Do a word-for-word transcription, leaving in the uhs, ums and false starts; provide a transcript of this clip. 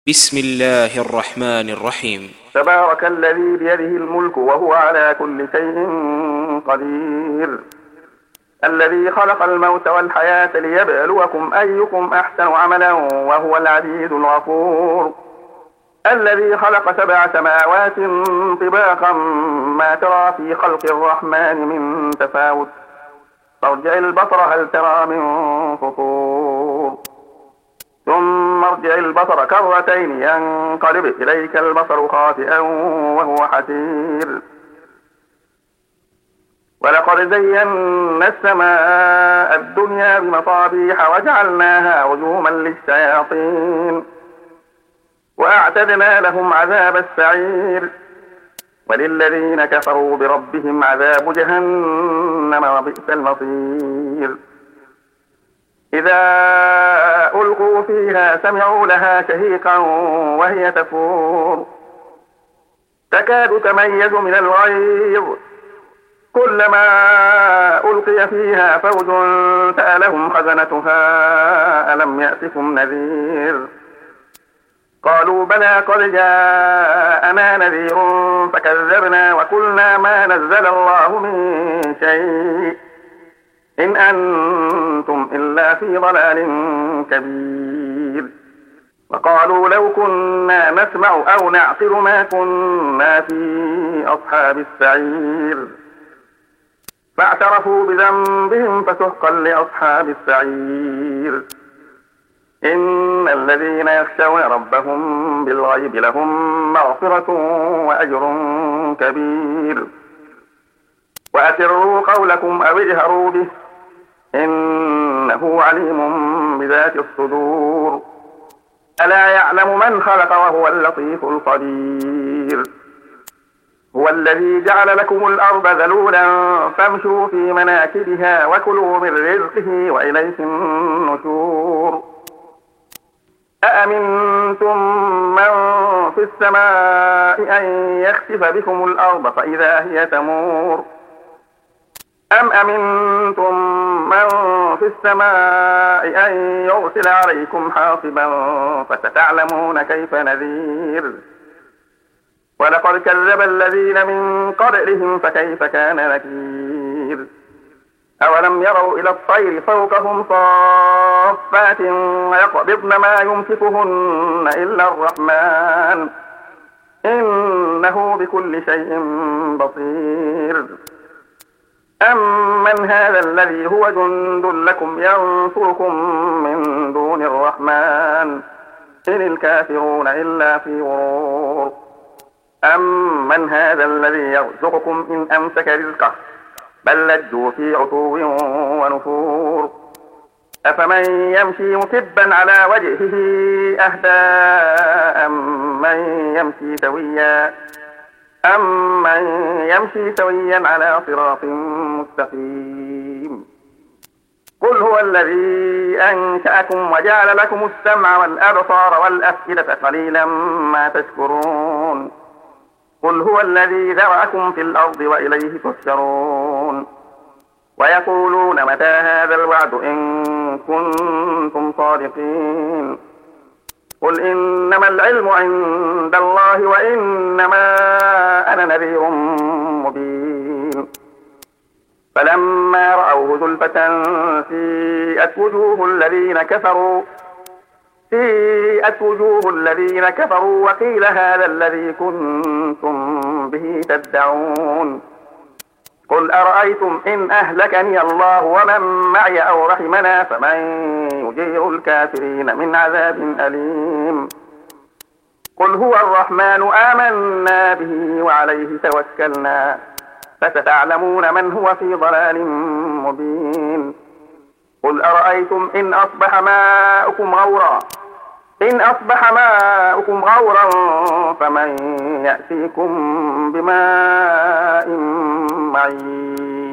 بسم الله الرحمن الرحيم. تبارك الذي بيده الملك وهو على كل شيء قدير. الذي خلق الموت والحياة ليبلوكم أيكم أحسن عملا وهو العزيز الغفور. الذي خلق سبع سماوات طباقا ما ترى في خلق الرحمن من تفاوت فارجع البصر هل ترى من فطور ثم ارجع البصر كرتين ينقلب إليك البصر خاسئا وهو حسير. ولقد زينا السماء الدنيا بمصابيح وجعلناها رجوما للشياطين وأعتدنا لهم عذاب السعير. وللذين كفروا بربهم عذاب جهنم وبئس المصير. إذا ألقوا فيها سمعوا لها شهيقا وهي تفور تكاد تميز من الغيظ كلما ألقي فيها فوج سألهم خزنتها ألم يأتكم نذير قالوا بلى قد جاءنا نذير فكذبنا وقلنا ما نزل الله من شيء إن أنتم إلا في ضلال كبير. وقالوا لو كنا نسمع أو نعقل ما كنا في أصحاب السعير فاعترفوا بذنبهم فسحقا لأصحاب السعير. إن الذين يخشون ربهم بالغيب لهم مغفرة وأجر كبير. وأسروا قولكم أو اجهروا به إنه عليم بذات الصدور. ألا يعلم من خلق وهو اللطيف الخبير. هو الذي جعل لكم الأرض ذلولا فامشوا في مناكبها وكلوا من رزقه وإليه النشور. أأمنتم من في السماء أن يخسف بكم الأرض فإذا هي تمور أم أمنتم من في السماء أن يرسل عليكم حاصبا فستعلمون كيف نذير. ولقد كذب الذين من قبلهم فكيف كان نكير. أولم يروا إلى الطير فوقهم صافات ويقبضن ما يمسكهن إلا الرحمن إنه بكل شيء بصير. أمن هذا الذي هو جند لكم ينصركم من دون الرحمن إن الكافرون إلا في غرور. أمن هذا الذي يرزقكم إن أمسك رزقه بل لجوا في عتو ونفور. أفمن يمشي مكبا على وجهه أهدى أمن يمشي سويا أمن يمشي سويا على صراط مستقيم. قل هو الذي أنشأكم وجعل لكم السمع والأبصار والأفئدة قليلا ما تشكرون. قل هو الذي ذرأكم في الأرض وإليه تحشرون. ويقولون متى هذا الوعد إن كنتم صادقين. قل إنما العلم عند الله وإنما أنا نذير مبين. فلما رأوه زلفة سيئت وجوه الذين كفروا سيئت وجوه الذين كفروا وقيل هذا الذي كنتم به تدعون. قل أرأيتم إن أهلكني الله ومن معي أو رحمنا فمن يجير الكافرين من عذاب أليم. قل هو الرحمن آمنا به وعليه توكلنا فستعلمون من هو في ضلال مبين. قل أرأيتم إن أصبح ماؤكم غورا إن أصبح ماؤكم غورا فمن يأتيكم بماء معين.